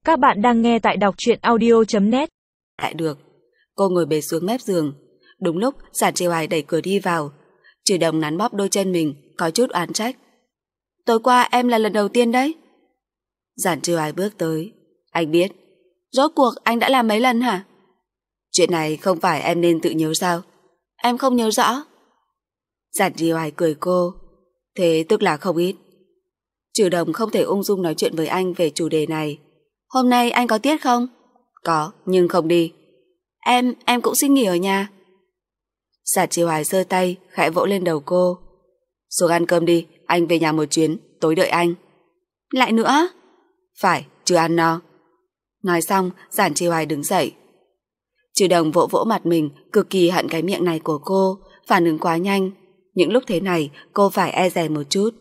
Các bạn đang nghe tại đọc truyện audio.net. Lại được. Cô ngồi bệt xuống mép giường. Đúng lúc Giản Trì Hoài đẩy cửa đi vào. Trừ Đồng nắn bóp đôi chân mình, có chút oán trách. Tối qua em là lần đầu tiên đấy. Giản Trì Hoài bước tới. Anh biết. Rốt cuộc anh đã làm mấy lần hả? Chuyện này không phải em nên tự nhớ sao? Em không nhớ rõ. Giản Trì Hoài cười cô. Thế tức là không ít. Trừ Đồng không thể ung dung nói chuyện với anh về chủ đề này. Hôm nay anh có tiết không? Có, nhưng không đi. Em cũng xin nghỉ ở nhà. Giản Trì Hoài giơ tay, khẽ vỗ lên đầu cô. Xuống ăn cơm đi, anh về nhà một chuyến, tối đợi anh. Lại nữa? Phải, chưa ăn no. Nói xong, Giản Trì Hoài đứng dậy. Trừ Đồng vỗ vỗ mặt mình, cực kỳ hận cái miệng này của cô, phản ứng quá nhanh. Những lúc thế này, cô phải e dè một chút.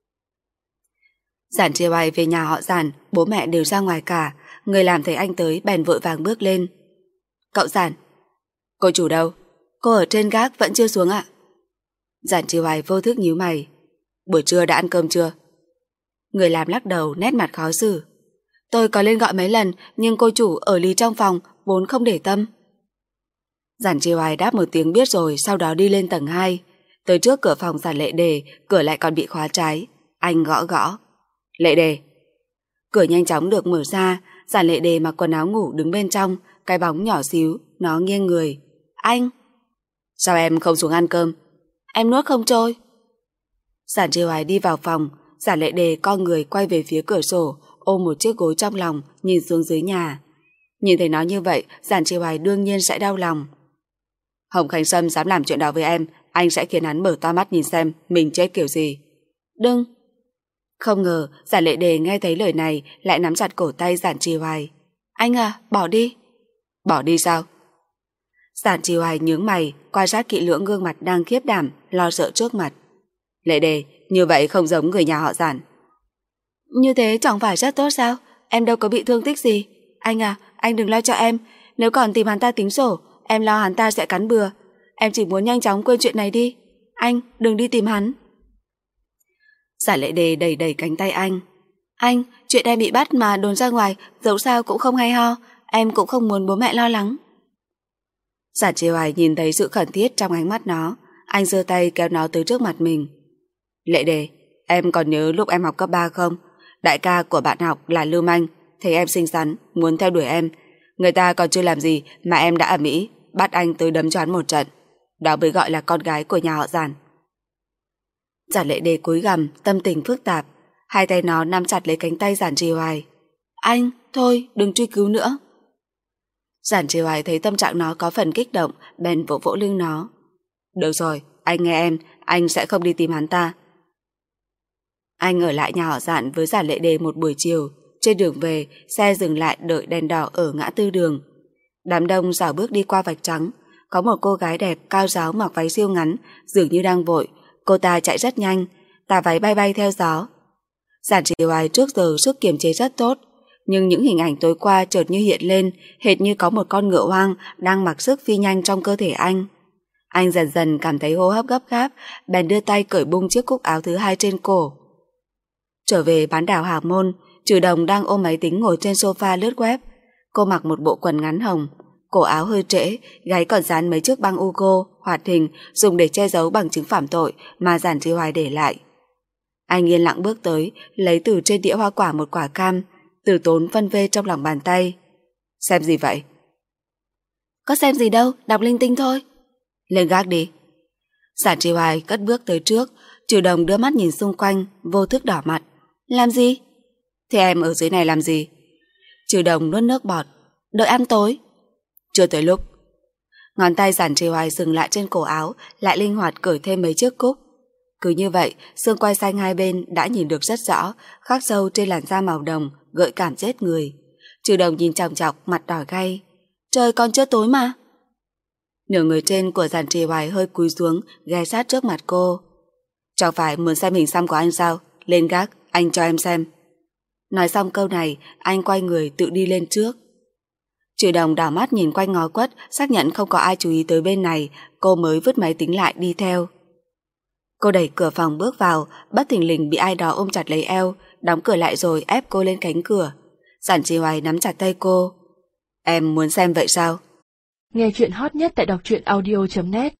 Giản Trì Hoài về nhà họ Giản, bố mẹ đều ra ngoài cả. Người làm thấy anh tới bèn vội vàng bước lên. Cậu Giản. Cô chủ đâu? Cô ở trên gác vẫn chưa xuống ạ? Giản Trì Hoài vô thức nhíu mày. Buổi trưa đã ăn cơm chưa? Người làm lắc đầu, nét mặt khó xử. Tôi có lên gọi mấy lần, nhưng cô chủ ở lì trong phòng, vốn không để tâm. Giản Trì Hoài đáp một tiếng biết rồi, sau đó đi lên tầng 2. Tới trước cửa phòng Giản Lệ Đề, cửa lại còn bị khóa trái. Anh gõ gõ. Lệ Đề. Cửa nhanh chóng được mở ra. Giản Lệ Đề mặc quần áo ngủ đứng bên trong, cái bóng nhỏ xíu, nó nghiêng người. Anh. Sao em không xuống ăn cơm? Em nuốt không trôi. Giản Trì Hoài đi vào phòng. Giản Lệ Đề co người quay về phía cửa sổ, ôm một chiếc gối trong lòng, nhìn xuống dưới nhà. Nhìn thấy nó như vậy, Giản Trì Hoài đương nhiên sẽ đau lòng. Hồng Khánh Sâm dám làm chuyện đó với em, anh sẽ khiến hắn mở to mắt nhìn xem mình chết kiểu gì. Đừng. Không ngờ Giản Lệ Đề nghe thấy lời này lại nắm chặt cổ tay Giản Trì Hoài. Anh à, bỏ đi. Bỏ đi sao? Giản Trì Hoài nhướng mày, quan sát kỹ lưỡng gương mặt đang khiếp đảm, lo sợ trước mặt. Lệ Đề, như vậy không giống người nhà họ Giản. Như thế chẳng phải rất tốt sao? Em đâu có bị thương tích gì. Anh à, anh đừng lo cho em. Nếu còn tìm hắn ta tính sổ, em lo hắn ta sẽ cắn bừa. Em chỉ muốn nhanh chóng quên chuyện này đi. Anh, đừng đi tìm hắn. Giản Lệ Đề đẩy đẩy cánh tay anh. Anh, chuyện em bị bắt mà đồn ra ngoài, dẫu sao cũng không hay ho. Em cũng không muốn bố mẹ lo lắng. Giản Trì Hoài nhìn thấy sự khẩn thiết trong ánh mắt nó. Anh giơ tay kéo nó tới trước mặt mình. Lệ Đề, em còn nhớ lúc em học cấp 3 không? Đại ca của bạn học là lưu manh, thấy em xinh xắn, muốn theo đuổi em. Người ta còn chưa làm gì mà em đã ầm ĩ, bắt anh tới đấm cho hắn một trận. Đó mới gọi là con gái của nhà họ Giản. Giản Lệ Đề cúi gằm, tâm tình phức tạp. Hai tay nó nắm chặt lấy cánh tay Giản Trì Hoài. Anh, thôi, đừng truy cứu nữa. Giản Trì Hoài thấy tâm trạng nó có phần kích động, bèn vỗ vỗ lưng nó. Được rồi, anh nghe em, anh sẽ không đi tìm hắn ta. Anh ở lại nhà họ Giản với Giản Lệ Đề một buổi chiều. Trên đường về, xe dừng lại đợi đèn đỏ ở ngã tư đường. Đám đông rảo bước đi qua vạch trắng. Có một cô gái đẹp cao ráo mặc váy siêu ngắn, dường như đang vội. Cô ta chạy rất nhanh, tà váy bay bay theo gió. Giản Trì Hoài trước giờ sức kiềm chế rất tốt, nhưng những hình ảnh tối qua chợt như hiện lên, hệt như có một con ngựa hoang đang mặc sức phi nhanh trong cơ thể anh. Anh dần dần cảm thấy hô hấp gấp gáp, bèn đưa tay cởi bung chiếc cúc áo thứ hai trên cổ. Trở về bán đảo Hà Môn, Trừ Đồng đang ôm máy tính ngồi trên sofa lướt web. Cô mặc một bộ quần ngắn hồng, cổ áo hơi trễ, gáy còn dán mấy chiếc băng Ugo hoạt hình dùng để che giấu bằng chứng phạm tội mà Giản Trì Hoài để lại. Anh yên lặng bước tới, lấy từ trên đĩa hoa quả một quả cam, từ tốn phân vê trong lòng bàn tay. Xem gì vậy? Có xem gì đâu, đọc linh tinh thôi. Lên gác đi. Giản Trì Hoài cất bước tới trước. Trừ Đồng đưa mắt nhìn xung quanh, vô thức đỏ mặt. Làm gì? Thế em ở dưới này làm gì? Trừ Đồng nuốt nước bọt. Đợi ăn tối. Chưa tới lúc. Ngón tay Giản Trì Hoài dừng lại trên cổ áo, lại linh hoạt cởi thêm mấy chiếc cúc. Cứ như vậy, xương quai xanh hai bên đã nhìn được rất rõ, khắc sâu trên làn da màu đồng, gợi cảm chết người. Trừ Đồng nhìn chòng chọc, mặt đỏ gay. Trời còn chưa tối mà. Nửa người trên của Giản Trì Hoài hơi cúi xuống, ghé sát trước mặt cô. Chẳng phải muốn xem hình xăm của anh sao? Lên gác, anh cho em xem. Nói xong câu này, anh quay người tự đi lên trước. Trừ Đồng đảo mắt nhìn quanh ngó quất, xác nhận không có ai chú ý tới bên này, cô mới vứt máy tính lại đi theo. Cô đẩy cửa phòng bước vào, bất thình lình bị ai đó ôm chặt lấy eo, đóng cửa lại rồi ép cô lên cánh cửa. Giản Chi Hoài nắm chặt tay cô. Em muốn xem vậy sao? Nghe chuyện hot nhất tại đọc truyện audio.net